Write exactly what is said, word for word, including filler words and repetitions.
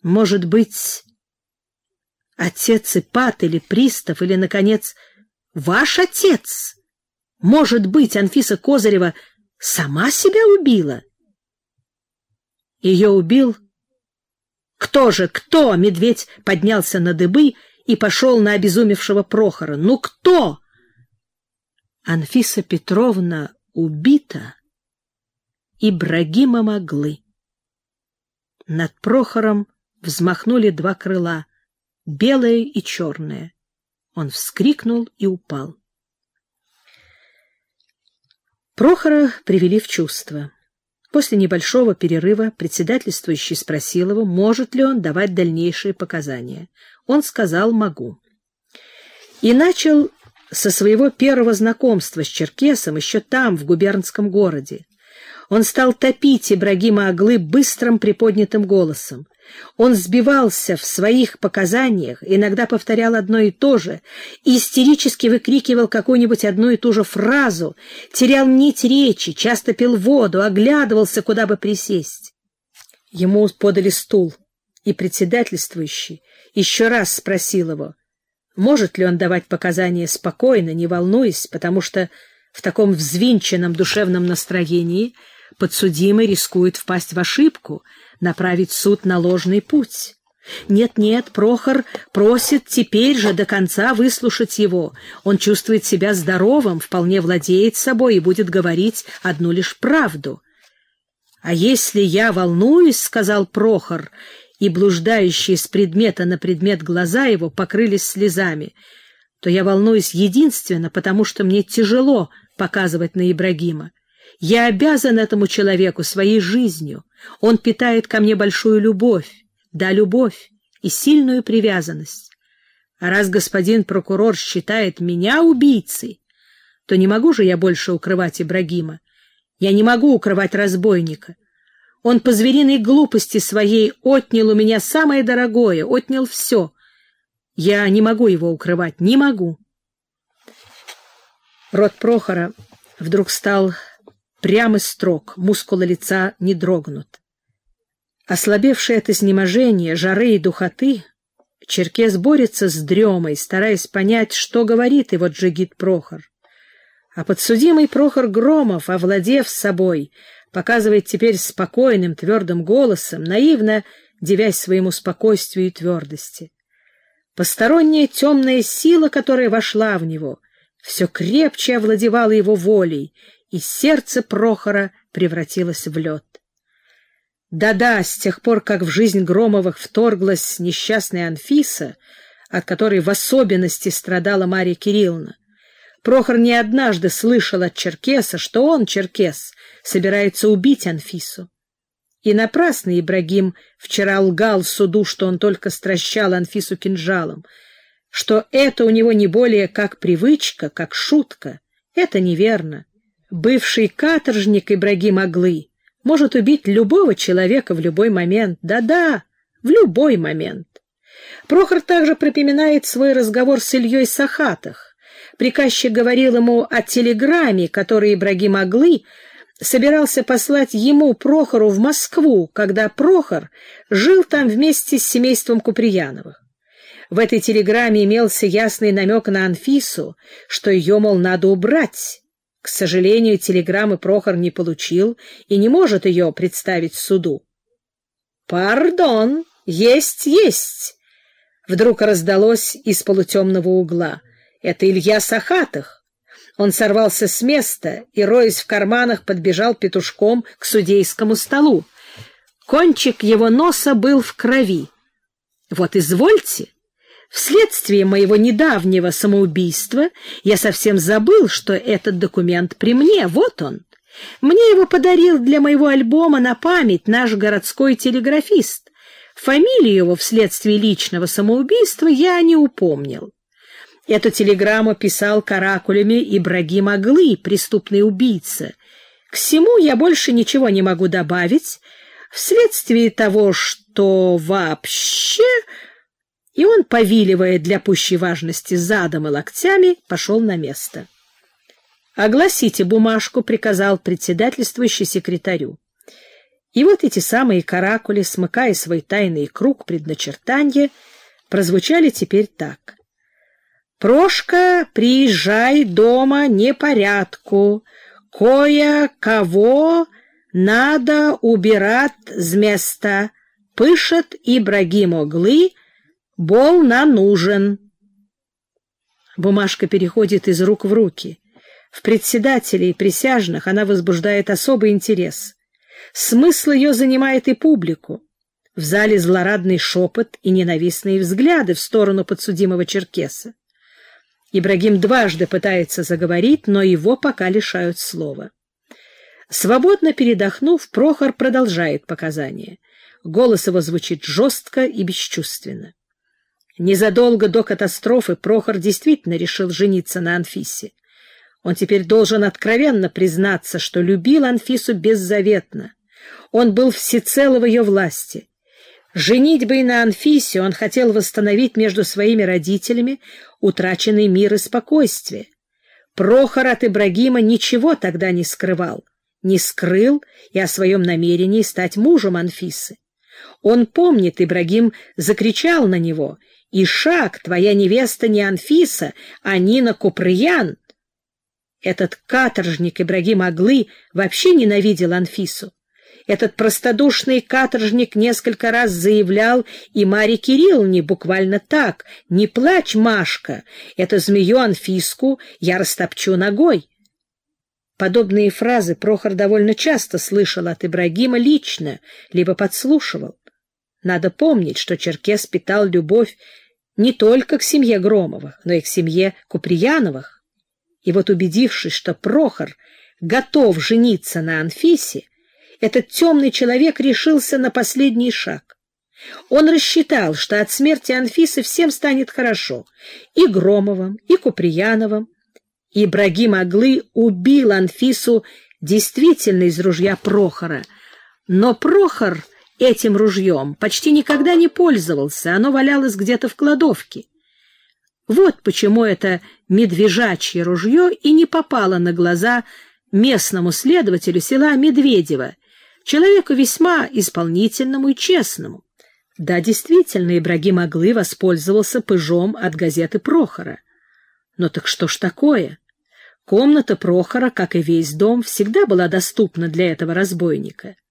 Может быть, отец Ипат или пристав, или, наконец, ваш отец? Может быть, Анфиса Козырева сама себя убила? Ее убил? Кто же, кто? Медведь поднялся на дыбы и пошел на обезумевшего Прохора. Ну, кто? Анфиса Петровна убита Ибрагимом Аглы. Над Прохором взмахнули два крыла, белое и черное. Он вскрикнул и упал. Прохора привели в чувство. После небольшого перерыва председательствующий спросил его, может ли он давать дальнейшие показания. Он сказал: «Могу». И начал со своего первого знакомства с черкесом еще там, в губернском городе. Он стал топить Ибрагима Аглы быстрым приподнятым голосом. Он сбивался в своих показаниях, иногда повторял одно и то же, и истерически выкрикивал какую-нибудь одну и ту же фразу, терял нить речи, часто пил воду, оглядывался, куда бы присесть. Ему подали стул, и председательствующий еще раз спросил его, может ли он давать показания спокойно, не волнуясь, потому что в таком взвинченном душевном настроении подсудимый рискует впасть в ошибку, направить суд на ложный путь. Нет-нет, Прохор просит теперь же до конца выслушать его. Он чувствует себя здоровым, вполне владеет собой и будет говорить одну лишь правду. «А если я волнуюсь, — сказал Прохор, и блуждающие с предмета на предмет глаза его покрылись слезами, — то я волнуюсь единственно, потому что мне тяжело показывать на Ибрагима. Я обязан этому человеку своей жизнью. Он питает ко мне большую любовь, да, любовь и сильную привязанность. А раз господин прокурор считает меня убийцей, то не могу же я больше укрывать Ибрагима. Я не могу укрывать разбойника. Он по звериной глупости своей отнял у меня самое дорогое, отнял все. Я не могу его укрывать, не могу». Рот Прохора вдруг стал прям и строг, мускулы лица не дрогнут. Ослабевший от изнеможения, жары и духоты, черкес борется с дремой, стараясь понять, что говорит его джигит Прохор. А подсудимый Прохор Громов, овладев собой, показывает теперь спокойным, твердым голосом, наивно дивясь своему спокойствию и твердости. Посторонняя темная сила, которая вошла в него, все крепче овладевала его волей, и сердце Прохора превратилось в лед. Да-да, с тех пор, как в жизнь Громовых вторглась несчастная Анфиса, от которой в особенности страдала Марья Кирилловна, Прохор не однажды слышал от черкеса, что он, черкес, собирается убить Анфису. И напрасно Ибрагим вчера лгал суду, что он только стращал Анфису кинжалом, что это у него не более как привычка, как шутка. Это неверно. Бывший каторжник Ибрагим Аглы может убить любого человека в любой момент. Да-да, в любой момент. Прохор также припоминает свой разговор с Ильей Сахатых. Приказчик говорил ему о телеграмме, которую Ибрагим Аглы собирался послать ему, Прохору, в Москву, когда Прохор жил там вместе с семейством Куприяновых. В этой телеграмме имелся ясный намек на Анфису, что ее, мол, надо убрать. К сожалению, телеграммы Прохор не получил и не может ее представить суду. «Пардон, есть, есть!» Вдруг раздалось из полутемного угла. Это Илья Сахатых. Он сорвался с места и, роясь в карманах, подбежал петушком к судейскому столу. Кончик его носа был в крови. «Вот извольте, вследствие моего недавнего самоубийства я совсем забыл, что этот документ при мне. Вот он. Мне его подарил для моего альбома на память наш городской телеграфист. Фамилию его вследствие личного самоубийства я не упомнил. Эту телеграмму писал каракулями Ибрагим Аглы, преступный убийца. К всему я больше ничего не могу добавить, вследствие того, что вообще...» И он, повиливая для пущей важности задом и локтями, пошел на место. «Огласите бумажку», — приказал председательствующий секретарю. И вот эти самые каракули, смыкая свой тайный круг предначертанья, прозвучали теперь так. «Прошка, приезжай, дома непорядку, кое-кого надо убирать с места, пышет Ибрагим Оглы, бол на нужен». Бумажка переходит из рук в руки. В председателей и присяжных она возбуждает особый интерес. Смысл ее занимает и публику. В зале злорадный шепот и ненавистные взгляды в сторону подсудимого черкеса. Ибрагим дважды пытается заговорить, но его пока лишают слова. Свободно передохнув, Прохор продолжает показания. Голос его звучит жестко и бесчувственно. Незадолго до катастрофы Прохор действительно решил жениться на Анфисе. Он теперь должен откровенно признаться, что любил Анфису беззаветно. Он был всецело в ее власти. Женитьбой на Анфисе он хотел восстановить между своими родителями утраченный мир и спокойствие. Прохор от Ибрагима ничего тогда не скрывал, не скрыл и о своем намерении стать мужем Анфисы. Он помнит, Ибрагим закричал на него: «Ишак, твоя невеста не Анфиса, а Нина Куприян». Этот каторжник Ибрагим Оглы вообще ненавидел Анфису. Этот простодушный каторжник несколько раз заявлял и Маре Кирилловне буквально так: «Не плачь, Машка, эту змею Анфиску я растопчу ногой». Подобные фразы Прохор довольно часто слышал от Ибрагима лично, либо подслушивал. Надо помнить, что черкес питал любовь не только к семье Громовых, но и к семье Куприяновых. И вот, убедившись, что Прохор готов жениться на Анфисе, этот темный человек решился на последний шаг. Он рассчитал, что от смерти Анфисы всем станет хорошо, и Громовым, и Куприяновым. Ибрагим Оглы убил Анфису действительно из ружья Прохора, но Прохор этим ружьем почти никогда не пользовался, оно валялось где-то в кладовке. Вот почему это медвежачье ружье и не попало на глаза местному следователю села Медведево, человеку весьма исполнительному и честному. Да, действительно, Ибрагим Оглы воспользовался пыжом от газеты Прохора. Но так что ж такое? Комната Прохора, как и весь дом, всегда была доступна для этого разбойника.